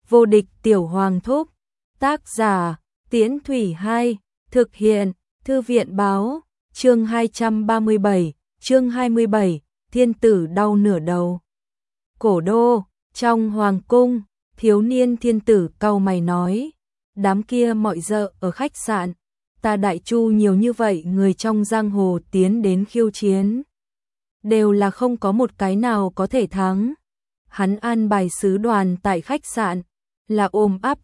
Vô địch tiểu hoàng thúc. Tác giả, Tiễn Thủy 2, thực hiện, Thư viện báo, chương 237, chương 27, thiên tử đau nửa đầu. Cổ đô, trong hoàng cung, thiếu niên thiên tử cau mày nói, đám kia mọi dợ ở khách sạn, ta Đại Chu nhiều như vậy người trong giang hồ tiến đến khiêu chiến. Đều là không có một cái nào có thể thắng. Hắn an bài sứ đoàn tại khách sạn, là áp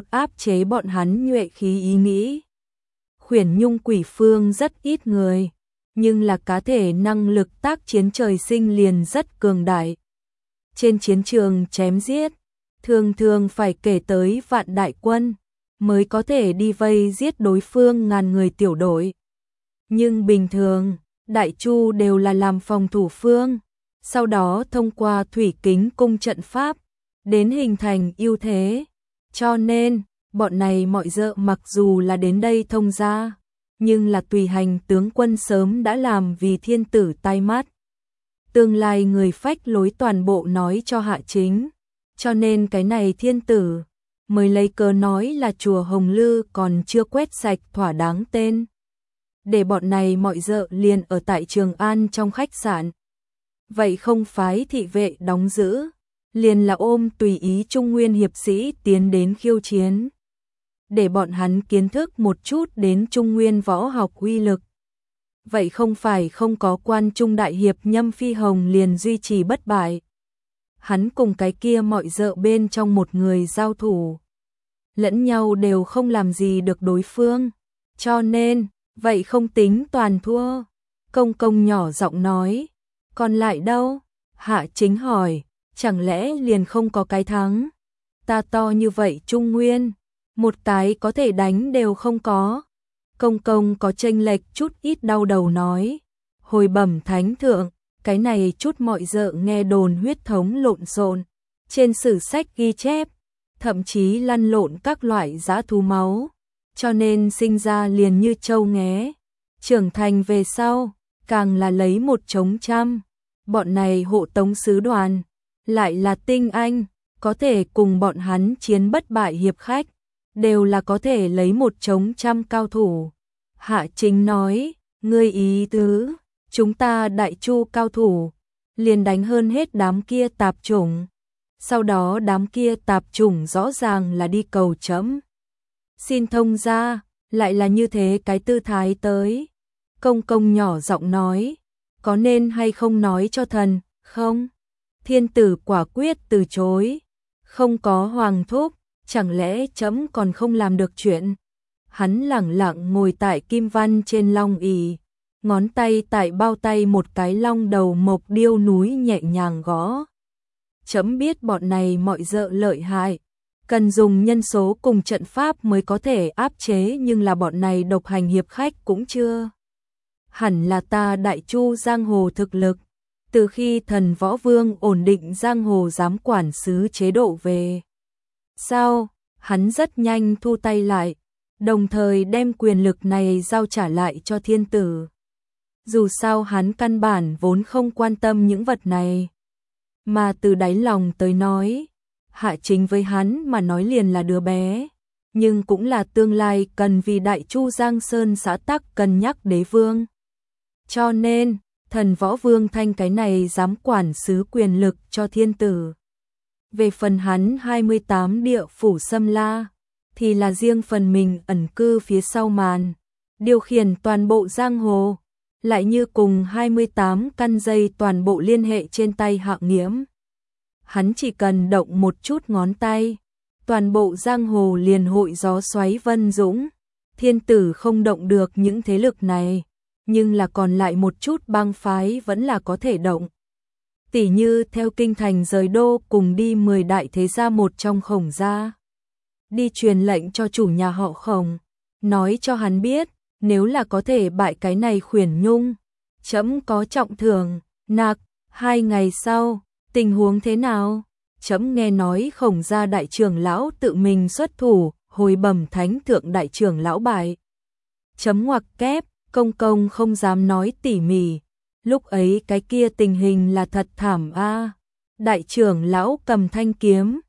chế bọn hắn nhuệ khí ý nghĩ. Khuyển Nhung Quỷ Phương rất ít người, nhưng là cá thể năng lực tác chiến trời sinh liền rất cường đại. Trên chiến trường chém giết, thường thường phải kể tới vạn đại quân, mới có thể đi vây giết đối phương ngàn người tiểu đội. Nhưng bình thường, Đại Chu đều là làm phòng thủ phương, sau đó thông qua thủy kính cung trận pháp, đến hình thành ưu thế. Cho nên, bọn này mọi dợ mặc dù là đến đây thông gia, nhưng là tùy hành tướng quân sớm đã làm vì thiên tử tai mắt. Tương lai người phách lối toàn bộ nói cho Hạ Chính, cho nên cái này thiên tử mới lấy cớ nói là chùa Hồng Lư còn chưa quét sạch thỏa đáng tên. Để bọn này mọi dợ liền ở tại Trường An trong khách sạn. Vậy không phái thị vệ đóng giữ, liền là tùy ý Trung Nguyên hiệp sĩ tiến đến khiêu chiến. Để bọn hắn kiến thức một chút đến Trung Nguyên võ học uy lực. Vậy không phải không có quan trung đại hiệp Nhâm Phi Hồng liền duy trì bất bại. Hắn cùng cái kia mọi dợ bên trong một người giao thủ. Lẫn nhau đều không làm gì được đối phương. Cho nên, vậy không tính toàn thua. Công công nhỏ giọng nói. Còn lại đâu? Hạ Chính hỏi. Chẳng lẽ liền không có cái thắng? Ta to như vậy Trung Nguyên, một cái có thể đánh đều không có. Công công có chênh lệch chút ít đau đầu nói. Hồi bẩm thánh thượng, cái này chút mọi dợ nghe đồn huyết thống lộn xộn, trên sử sách ghi chép, thậm chí lăn lộn các loại dã thú máu, cho nên sinh ra liền như trâu nghé. Trưởng thành về sau, càng là lấy một chống trăm. Bọn này hộ tống sứ đoàn, lại là tinh anh, có thể cùng bọn hắn chiến bất bại hiệp khách, đều là có thể lấy một chống trăm cao thủ. Hạ Chính nói, ngươi ý tứ, chúng ta Đại Chu cao thủ, liền đánh hơn hết đám kia tạp chủng. Sau đó đám kia tạp chủng rõ ràng là đi cầu chấm. Xin thông ra, lại là như thế cái tư thái tới. Công công nhỏ giọng nói, có nên hay không nói cho thần, không? Thiên tử quả quyết từ chối, không có hoàng thúc, chẳng lẽ chấm còn không làm được chuyện? Hắn lẳng lặng ngồi tại kim văn trên long ỷ, ngón tay tại bao tay một cái long đầu mộc điêu núi nhẹ nhàng gõ. Chấm biết bọn này mọi dợ lợi hại, cần dùng nhân số cùng trận pháp mới có thể áp chế, nhưng là bọn này độc hành hiệp khách cũng chưa. Hẳn là ta Đại Chu giang hồ thực lực. Từ khi thần võ vương ổn định giang hồ giám quản sứ chế độ về sau, hắn rất nhanh thu tay lại, đồng thời đem quyền lực này giao trả lại cho thiên tử. Dù sao hắn căn bản vốn không quan tâm những vật này, mà từ đáy lòng tới nói, Hạ Chính với hắn mà nói liền là đứa bé, nhưng cũng là tương lai cần vì Đại Chu Giang Sơn xã tắc cân nhắc đế vương. Cho nên, thần võ vương thanh cái này dám quản sứ quyền lực cho thiên tử. Về phần hắn 28 địa phủ xâm la, thì là riêng phần mình ẩn cư phía sau màn, điều khiển toàn bộ giang hồ, lại như cùng 28 căn dây toàn bộ liên hệ trên tay Hạng Nghiễm. Hắn chỉ cần động một chút ngón tay, toàn bộ giang hồ liền hội gió xoáy vân dũng. Thiên tử không động được những thế lực này, nhưng là còn lại một chút bang phái vẫn là có thể động. Tỉ như theo kinh thành rời đô cùng đi 10 đại thế gia một trong Khổng gia. Đi truyền lệnh cho chủ nhà họ Khổng, nói cho hắn biết, nếu là có thể bại cái này Khuyển Nhung, chấm có trọng thưởng, nạc. 2 ngày sau, tình huống thế nào? Chấm nghe nói Khổng gia đại trưởng lão tự mình xuất thủ, hồi bẩm thánh thượng đại trưởng lão bại. Chấm ngoặc kép. Công công không dám nói tỉ mỉ, lúc ấy cái kia tình hình là thật thảm a. Đại trưởng lão cầm thanh kiếm,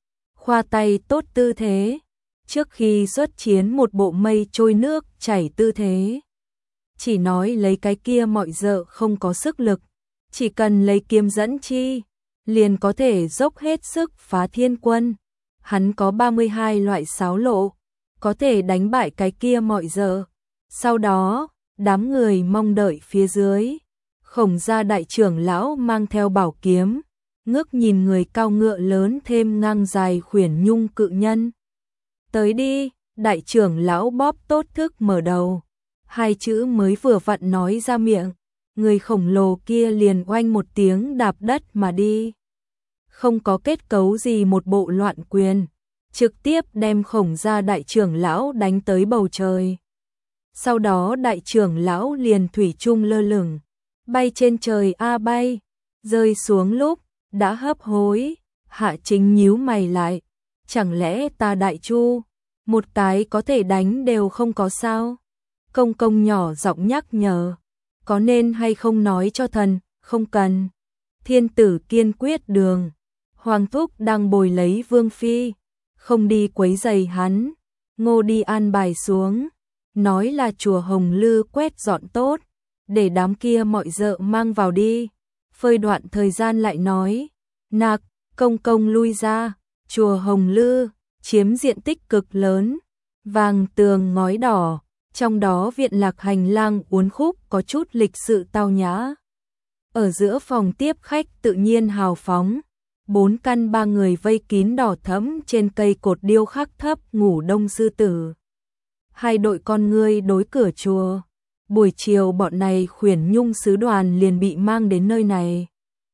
khoa tay tốt tư thế, trước khi xuất chiến một bộ mây trôi nước chảy tư thế. Chỉ nói lấy cái kia mọi dợ không có sức lực, chỉ cần lấy kiếm dẫn chi, liền có thể dốc hết sức phá thiên quân. Hắn có 32 loại sáo lộ, có thể đánh bại cái kia mọi dợ. Sau đó, đám người mong đợi phía dưới. Khổng gia đại trưởng lão mang theo bảo kiếm, ngước nhìn người cao ngựa lớn thêm ngang dài khuyển nhung cự nhân. Tới đi, đại trưởng lão bóp tốt thức mở đầu. Hai chữ mới vừa vặn nói ra miệng, người khổng lồ kia liền oanh một tiếng đạp đất mà đi. Không có kết cấu gì một bộ loạn quyền, trực tiếp đem khổng gia đại trưởng lão đánh tới bầu trời. Sau đó đại trưởng lão liền thủy chung lơ lửng, bay trên trời bay, rơi xuống lúc, đã hấp hối, Hạ Chính nhíu mày lại, chẳng lẽ ta đại chu, một cái có thể đánh đều không có sao? Công công nhỏ giọng nhắc nhở, có nên hay không nói cho thần, không cần. Thiên tử kiên quyết đường, Hoàng thúc đang bồi lấy vương phi, không đi quấy rầy hắn, Ngô đi an bài xuống, nói là chùa Hồng Lư quét dọn tốt, để đám kia mọi dợ mang vào đi. Phơi đoạn thời gian lại nói, nạc, công công lui ra, chùa Hồng Lư, chiếm diện tích cực lớn, vàng tường ngói đỏ, trong đó viện lạc hành lang uốn khúc có chút lịch sự tao nhã. Ở giữa phòng tiếp khách tự nhiên hào phóng, 4 căn 3 người vây kín đỏ thẫm trên cây cột điêu khắc thấp ngủ đông sư tử. Hai đội con ngươi đối cửa chùa. Buổi chiều bọn này khuyển nhung sứ đoàn liền bị mang đến nơi này.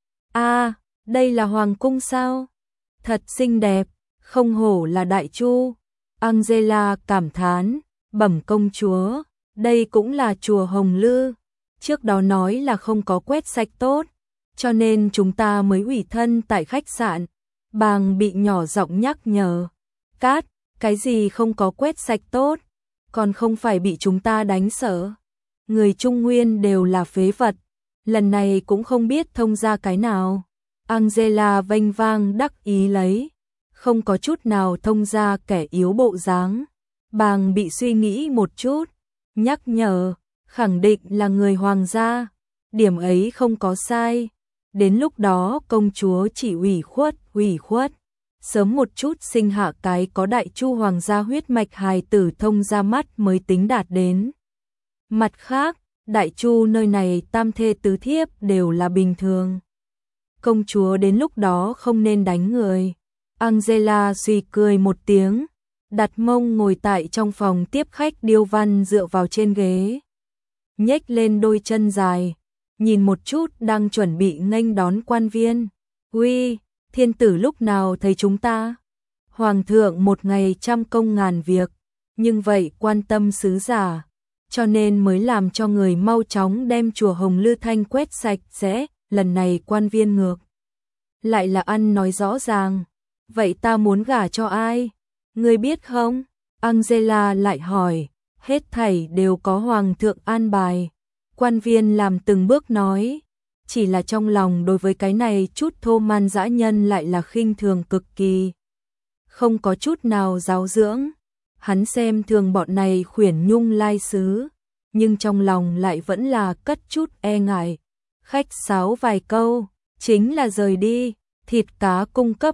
Đây là hoàng cung sao? Thật xinh đẹp, không hổ là đại chu. Angela cảm thán, bẩm công chúa, đây cũng là chùa Hồng Lư. Trước đó nói là không có quét sạch tốt, cho nên chúng ta mới ủy thân tại khách sạn. Bàng bị nhỏ giọng nhắc nhở. Cát, cái gì không có quét sạch tốt, còn không phải bị chúng ta đánh sợ. Người Trung Nguyên đều là phế vật, lần này cũng không biết thông ra cái nào. Angela vênh vang đắc ý lấy, không có chút nào thông ra kẻ yếu bộ dáng. Bàng bị suy nghĩ một chút, nhắc nhở, khẳng định là người hoàng gia, điểm ấy không có sai. Đến lúc đó công chúa chỉ ủy khuất, sớm một chút sinh hạ cái có đại chu hoàng gia huyết mạch hài tử thông ra mắt mới tính đạt đến. Mặt khác, đại chu nơi này tam thê tứ thiếp đều là bình thường. Công chúa đến lúc đó không nên đánh người. Angela suy cười một tiếng, đặt mông ngồi tại trong phòng tiếp khách điêu văn dựa vào trên ghế. Nhếch lên đôi chân dài, nhìn một chút đang chuẩn bị nghênh đón quan viên. Uy, thiên tử lúc nào thấy chúng ta? Hoàng thượng một ngày trăm công ngàn việc, nhưng vậy quan tâm sứ giả, cho nên mới làm cho người mau chóng đem chùa Hồng Lư thanh quét sạch sẽ. Lần này quan viên ngược lại là ăn nói rõ ràng. Vậy ta muốn gả cho ai? Ngươi biết không? Angela lại hỏi. Hết thảy đều có hoàng thượng an bài. Quan viên làm từng bước nói, chỉ là trong lòng đối với cái này chút thô man dã nhân lại là khinh thường cực kỳ. Không có chút nào giáo dưỡng. Hắn xem thường bọn này khuyển nhung lai sứ, nhưng trong lòng lại vẫn là cất chút e ngại. Khách sáo vài câu, chính là rời đi. Thịt cá cung cấp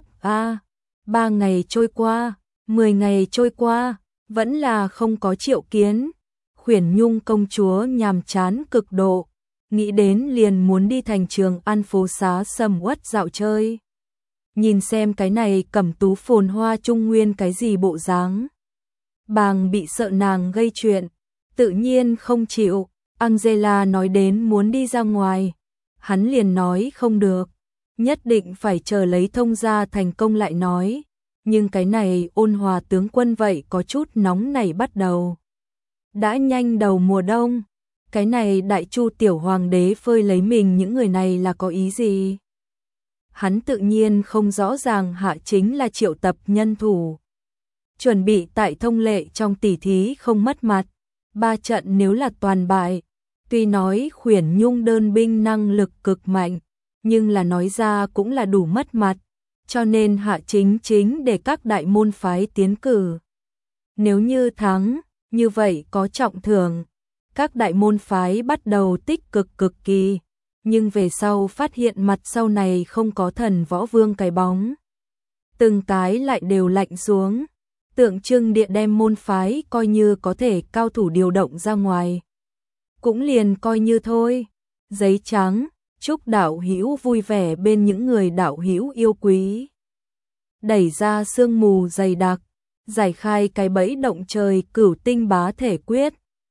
3 ngày trôi qua, 10 ngày trôi qua, vẫn là không có triệu kiến. Khuyển nhung công chúa nhàm chán cực độ, nghĩ đến liền muốn đi thành Trường An phố xá sầm uất dạo chơi. Nhìn xem cái này cẩm tú phồn hoa Trung Nguyên cái gì bộ dáng. Bàng bị sợ nàng gây chuyện, tự nhiên không chịu. Angela nói đến muốn đi ra ngoài, hắn liền nói không được, nhất định phải chờ lấy thông gia thành công lại nói. Nhưng cái này Ôn Hòa tướng quân vậy có chút nóng nảy bắt đầu. Đã nhanh đầu mùa đông, cái này đại chu tiểu hoàng đế phơi lấy mình những người này là có ý gì? Hắn tự nhiên không rõ ràng Hạ Chính là triệu tập nhân thủ, chuẩn bị tại thông lệ trong tỷ thí không mất mặt. 3 trận nếu là toàn bại, tuy nói khuyển nhung đơn binh năng lực cực mạnh, nhưng là nói ra cũng là đủ mất mặt. cho nên Hạ Chính Chính để các đại môn phái tiến cử. Nếu như thắng, như vậy có trọng thưởng. Các đại môn phái bắt đầu tích cực cực kỳ, nhưng về sau phát hiện mặt sau này không có Thần Võ Vương cái bóng. Từng cái lại đều lạnh xuống, tượng trưng địa đem môn phái coi như có thể cao thủ điều động ra ngoài. Cũng liền coi như thôi. Giấy trắng, chúc đạo hữu vui vẻ bên những người đạo hữu yêu quý. Đẩy ra sương mù dày đặc, giải khai cái bẫy động trời Cửu Tinh Bá Thể Quyết.